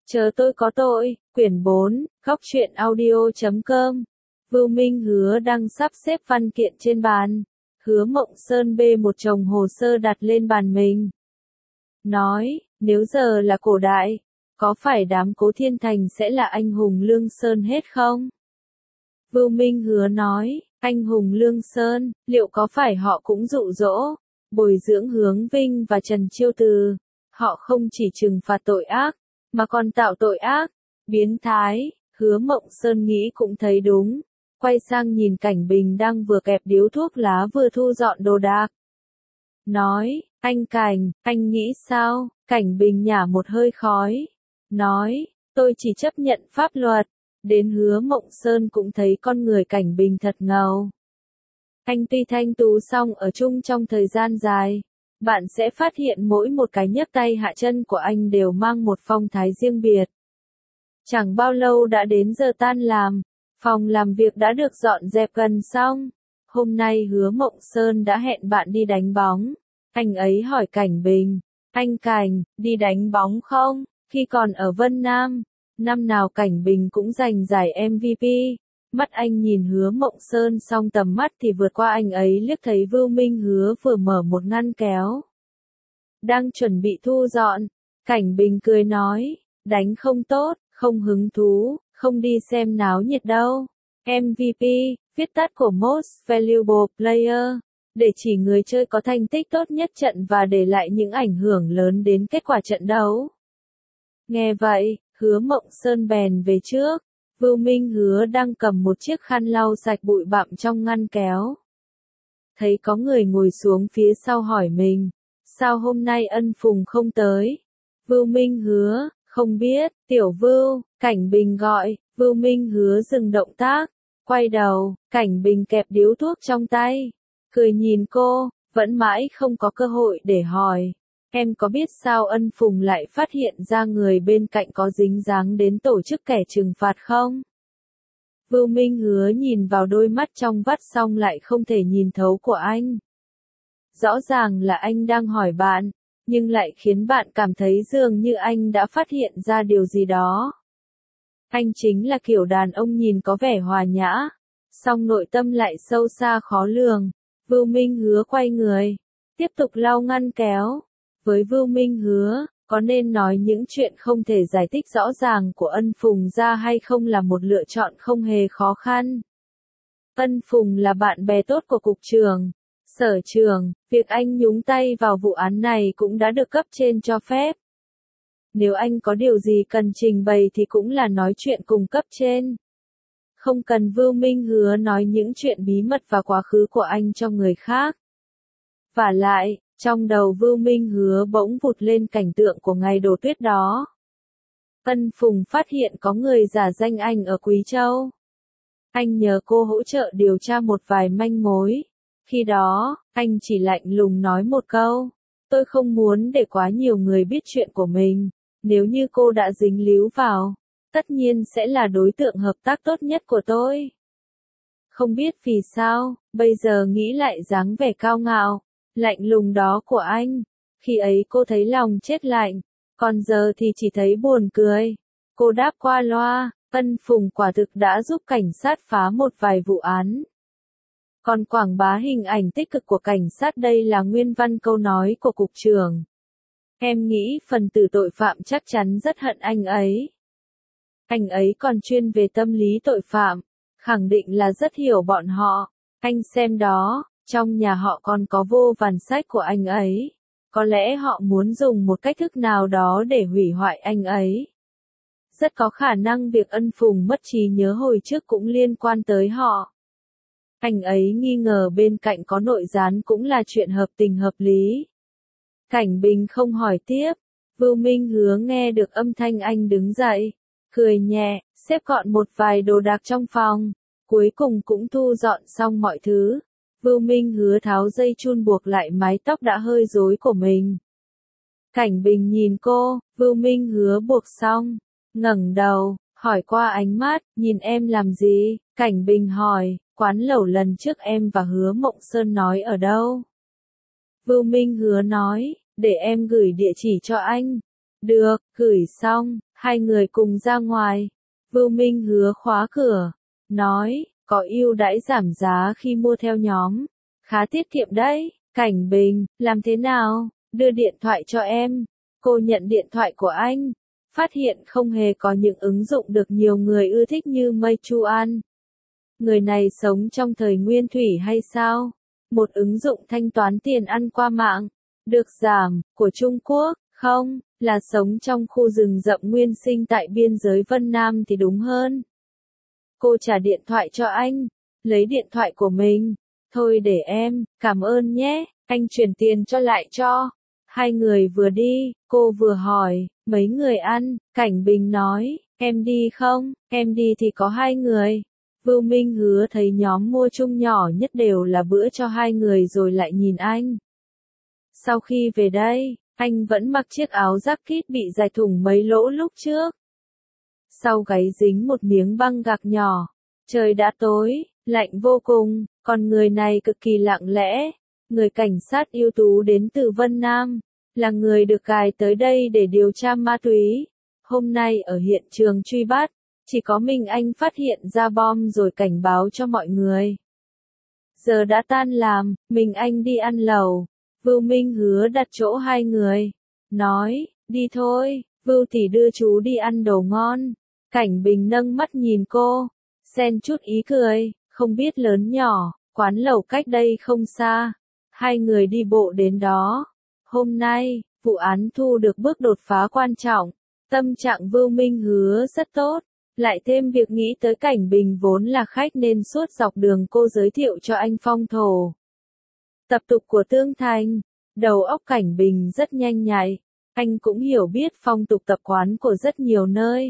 Chờ tôi có tội, quyển 4, góc truyện audio.com. Vưu Minh Hứa đang sắp xếp văn kiện trên bàn. Hứa Mộng Sơn bê một chồng hồ sơ đặt lên bàn mình. Nói, nếu giờ là cổ đại, có phải đám Cố Thiên Thành sẽ là anh hùng Lương Sơn hết không? Vưu Minh Hứa nói, anh hùng Lương Sơn, liệu có phải họ cũng dụ dỗ, bồi dưỡng Hướng Vinh và Trần Chiêu Từ? Họ không chỉ trừng phạt tội ác, mà còn tạo tội ác, biến thái. Hứa Mộng Sơn nghĩ cũng thấy đúng, quay sang nhìn Cảnh Bình đang vừa kẹp điếu thuốc lá vừa thu dọn đồ đạc. Nói, anh Cảnh, anh nghĩ sao? Cảnh Bình nhả một hơi khói. Nói, tôi chỉ chấp nhận pháp luật. Đến Hứa Mộng Sơn cũng thấy con người Cảnh Bình thật ngầu. Anh tuy thanh tú song ở chung trong thời gian dài, bạn sẽ phát hiện mỗi một cái nhấc tay hạ chân của anh đều mang một phong thái riêng biệt. Chẳng bao lâu đã đến giờ tan làm, phòng làm việc đã được dọn dẹp gần xong. Hôm nay Hứa Mộng Sơn đã hẹn bạn đi đánh bóng. Anh ấy hỏi Cảnh Bình, anh Cảnh, đi đánh bóng không? Khi còn ở Vân Nam, năm nào Cảnh Bình cũng giành giải MVP. Mắt anh nhìn Hứa Mộng Sơn xong tầm mắt thì vượt qua anh ấy liếc thấy Vưu Minh Hứa vừa mở một ngăn kéo. Đang chuẩn bị thu dọn, Cảnh Bình cười nói, đánh không tốt, không hứng thú, không đi xem náo nhiệt đâu. MVP, viết tắt của Most Valuable Player, để chỉ người chơi có thành tích tốt nhất trận và để lại những ảnh hưởng lớn đến kết quả trận đấu. Nghe vậy, Hứa Mộng Sơn bèn về trước. Vưu Minh Hứa đang cầm một chiếc khăn lau sạch bụi bặm trong ngăn kéo. Thấy có người ngồi xuống phía sau hỏi mình, sao hôm nay Ân Phùng không tới? Vưu Minh Hứa, không biết, Tiểu Vưu, Cảnh Bình gọi. Vưu Minh Hứa dừng động tác, quay đầu, Cảnh Bình kẹp điếu thuốc trong tay, cười nhìn cô, vẫn mãi không có cơ hội để hỏi. Em có biết sao Ân Phùng lại phát hiện ra người bên cạnh có dính dáng đến tổ chức kẻ trừng phạt không? Vưu Minh Hứa nhìn vào đôi mắt trong vắt xong lại không thể nhìn thấu của anh. Rõ ràng là anh đang hỏi bạn, nhưng lại khiến bạn cảm thấy dường như anh đã phát hiện ra điều gì đó. Anh chính là kiểu đàn ông nhìn có vẻ hòa nhã, song nội tâm lại sâu xa khó lường. Vưu Minh Hứa quay người, tiếp tục lau ngăn kéo. Với Vưu Minh Hứa, có nên nói những chuyện không thể giải thích rõ ràng của Ân Phùng ra hay không là một lựa chọn không hề khó khăn. Ân Phùng là bạn bè tốt của cục trưởng, sở trưởng, việc anh nhúng tay vào vụ án này cũng đã được cấp trên cho phép. Nếu anh có điều gì cần trình bày thì cũng là nói chuyện cùng cấp trên. Không cần Vưu Minh Hứa nói những chuyện bí mật và quá khứ của anh cho người khác. Vả lại, trong đầu Vưu Minh Hứa bỗng vụt lên cảnh tượng của ngày đổ tuyết đó. Ân Phùng phát hiện có người giả danh anh ở Quý Châu. Anh nhờ cô hỗ trợ điều tra một vài manh mối. Khi đó, anh chỉ lạnh lùng nói một câu, tôi không muốn để quá nhiều người biết chuyện của mình. Nếu như cô đã dính líu vào, tất nhiên sẽ là đối tượng hợp tác tốt nhất của tôi. Không biết vì sao, bây giờ nghĩ lại dáng vẻ cao ngạo, lạnh lùng đó của anh. Khi ấy cô thấy lòng chết lạnh, còn giờ thì chỉ thấy buồn cười. Cô đáp qua loa, Ân Phùng quả thực đã giúp cảnh sát phá một vài vụ án. Còn quảng bá hình ảnh tích cực của cảnh sát đây là nguyên văn câu nói của cục trưởng. Em nghĩ phần tử tội phạm chắc chắn rất hận anh ấy. Anh ấy còn chuyên về tâm lý tội phạm, khẳng định là rất hiểu bọn họ. Anh xem đó, trong nhà họ còn có vô vàn sách của anh ấy. Có lẽ họ muốn dùng một cách thức nào đó để hủy hoại anh ấy. Rất có khả năng việc Ân Phùng mất trí nhớ hồi trước cũng liên quan tới họ. Anh ấy nghi ngờ bên cạnh có nội gián cũng là chuyện hợp tình hợp lý. Cảnh Bình không hỏi tiếp. Vưu Minh Hứa nghe được âm thanh anh đứng dậy, cười nhẹ, xếp gọn một vài đồ đạc trong phòng. Cuối cùng cũng thu dọn xong mọi thứ. Vưu Minh Hứa tháo dây chun buộc lại mái tóc đã hơi rối của mình. Cảnh Bình nhìn cô, Vưu Minh Hứa buộc xong, ngẩng đầu, hỏi qua ánh mắt, nhìn em làm gì? Cảnh Bình hỏi, quán lẩu lần trước em và Hứa Mộng Sơn nói ở đâu? Vưu Minh Hứa nói, để em gửi địa chỉ cho anh. Được, gửi xong, Hai người cùng ra ngoài. Vưu Minh Hứa khóa cửa, nói, có ưu đãi giảm giá khi mua theo nhóm. Khá tiết kiệm đấy. Cảnh Bình, làm thế nào? Đưa điện thoại cho em. Cô nhận điện thoại của anh. Phát hiện không hề có những ứng dụng được nhiều người ưa thích như Meituan. Người này sống trong thời nguyên thủy hay sao? Một ứng dụng thanh toán tiền ăn qua mạng. Được giảm, của Trung Quốc, không, là sống trong khu rừng rậm nguyên sinh tại biên giới Vân Nam thì đúng hơn. Cô trả điện thoại cho anh. Lấy điện thoại của mình. Thôi để em, cảm ơn nhé, anh chuyển tiền cho lại cho. Hai người vừa đi, cô vừa hỏi, mấy người ăn, Cảnh Bình nói, em đi không, em đi thì có hai người. Vưu Minh Hứa thấy nhóm mua chung nhỏ nhất đều là bữa cho hai người rồi lại nhìn anh. Sau khi về đây, anh vẫn mặc chiếc áo jacket bị dài thủng mấy lỗ lúc trước. Sau gáy dính một miếng băng gạc nhỏ. Trời đã tối, lạnh vô cùng, còn người này cực kỳ lặng lẽ. Người cảnh sát ưu tú đến từ Vân Nam, là người được cài tới đây để điều tra ma túy. Hôm nay ở hiện trường truy bắt, chỉ có mình anh phát hiện ra bom rồi cảnh báo cho mọi người. Giờ đã tan làm, mình anh đi ăn lẩu. Vưu Minh Hứa đặt chỗ hai người. Nói, đi thôi, Vưu tỷ đưa chú đi ăn đồ ngon. Cảnh Bình nâng mắt nhìn cô, xen chút ý cười, không biết lớn nhỏ, quán lẩu cách đây không xa. Hai người đi bộ đến đó. Hôm nay, vụ án thu được bước đột phá quan trọng. Tâm trạng Vưu Minh Hứa rất tốt. Lại thêm việc nghĩ tới Cảnh Bình vốn là khách nên suốt dọc đường cô giới thiệu cho anh phong thổ. Tập tục của Tương Thành. Đầu óc Cảnh Bình rất nhanh nhạy. Anh cũng hiểu biết phong tục tập quán của rất nhiều nơi.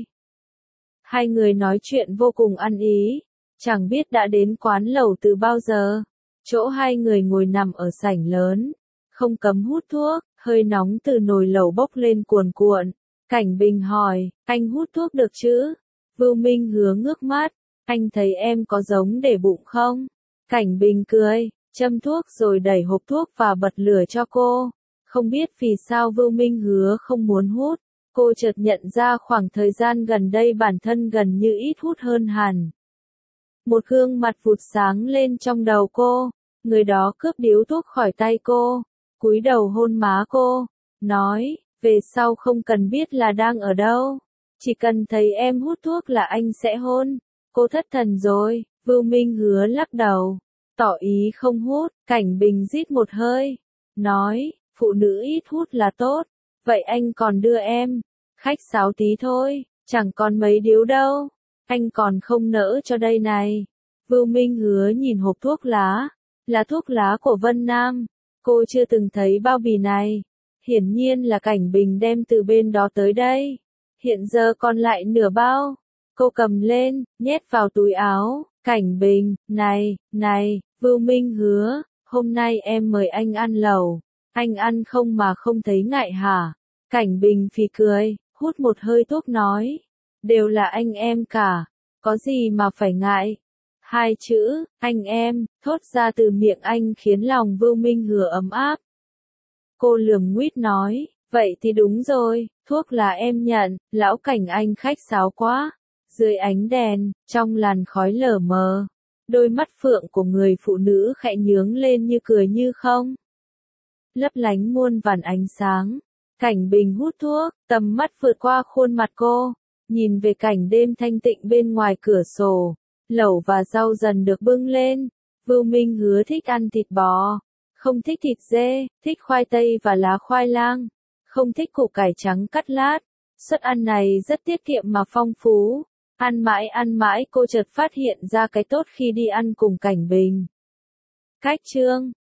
Hai người nói chuyện vô cùng ăn ý. Chẳng biết đã đến quán lẩu từ bao giờ. Chỗ hai người ngồi nằm ở sảnh lớn. Không cấm hút thuốc, hơi nóng từ nồi lẩu bốc lên cuồn cuộn. Cảnh Bình hỏi, anh hút thuốc được chứ? Vưu Minh Hứa ngước mắt, anh thấy em có giống để bụng không? Cảnh Bình cười, châm thuốc rồi đẩy hộp thuốc và bật lửa cho cô. Không biết vì sao Vưu Minh Hứa không muốn hút, cô chợt nhận ra khoảng thời gian gần đây bản thân gần như ít hút hơn hẳn. Một gương mặt vụt sáng lên trong đầu cô, người đó cướp điếu thuốc khỏi tay cô, cúi đầu hôn má cô, nói, về sau không cần biết là đang ở đâu. Chỉ cần thấy em hút thuốc là anh sẽ hôn. Cô thất thần rồi, Vưu Minh Hứa lắc đầu. Tỏ ý không hút, Cảnh Bình rít một hơi. Nói, phụ nữ ít hút là tốt. Vậy anh còn đưa em. Khách sáo tí thôi, chẳng còn mấy điếu đâu. Anh còn không nỡ cho đây này. Vưu Minh Hứa nhìn hộp thuốc lá. Là thuốc lá của Vân Nam. Cô chưa từng thấy bao bì này. Hiển nhiên là Cảnh Bình đem từ bên đó tới đây. Hiện giờ còn lại nửa bao. Cô cầm lên, nhét vào túi áo. Cảnh Bình, này, Vưu Minh Hứa, hôm nay em mời anh ăn lẩu. Anh ăn không mà không thấy ngại hả? Cảnh Bình phì cười, hút một hơi thuốc nói. Đều là anh em cả. Có gì mà phải ngại? Hai chữ, anh em, thốt ra từ miệng anh khiến lòng Vưu Minh Hứa ấm áp. Cô lườm nguýt nói, vậy thì đúng rồi, thuốc là em nhận, lão Cảnh anh khách sáo quá. Dưới ánh đèn, trong làn khói lờ mờ, đôi mắt phượng của người phụ nữ khẽ nhướng lên như cười như không. Lấp lánh muôn vàn ánh sáng. Cảnh Bình hút thuốc, tầm mắt vượt qua khuôn mặt cô, nhìn về cảnh đêm thanh tịnh bên ngoài cửa sổ. Lẩu và rau dần được bưng lên. Vưu Minh Hứa thích ăn thịt bò, không thích thịt dê, thích khoai tây và lá khoai lang, không thích củ cải trắng cắt lát. Suất ăn này rất tiết kiệm mà phong phú. Ăn mãi cô chợt phát hiện ra cái tốt khi đi ăn cùng Cảnh Bình. Cách chương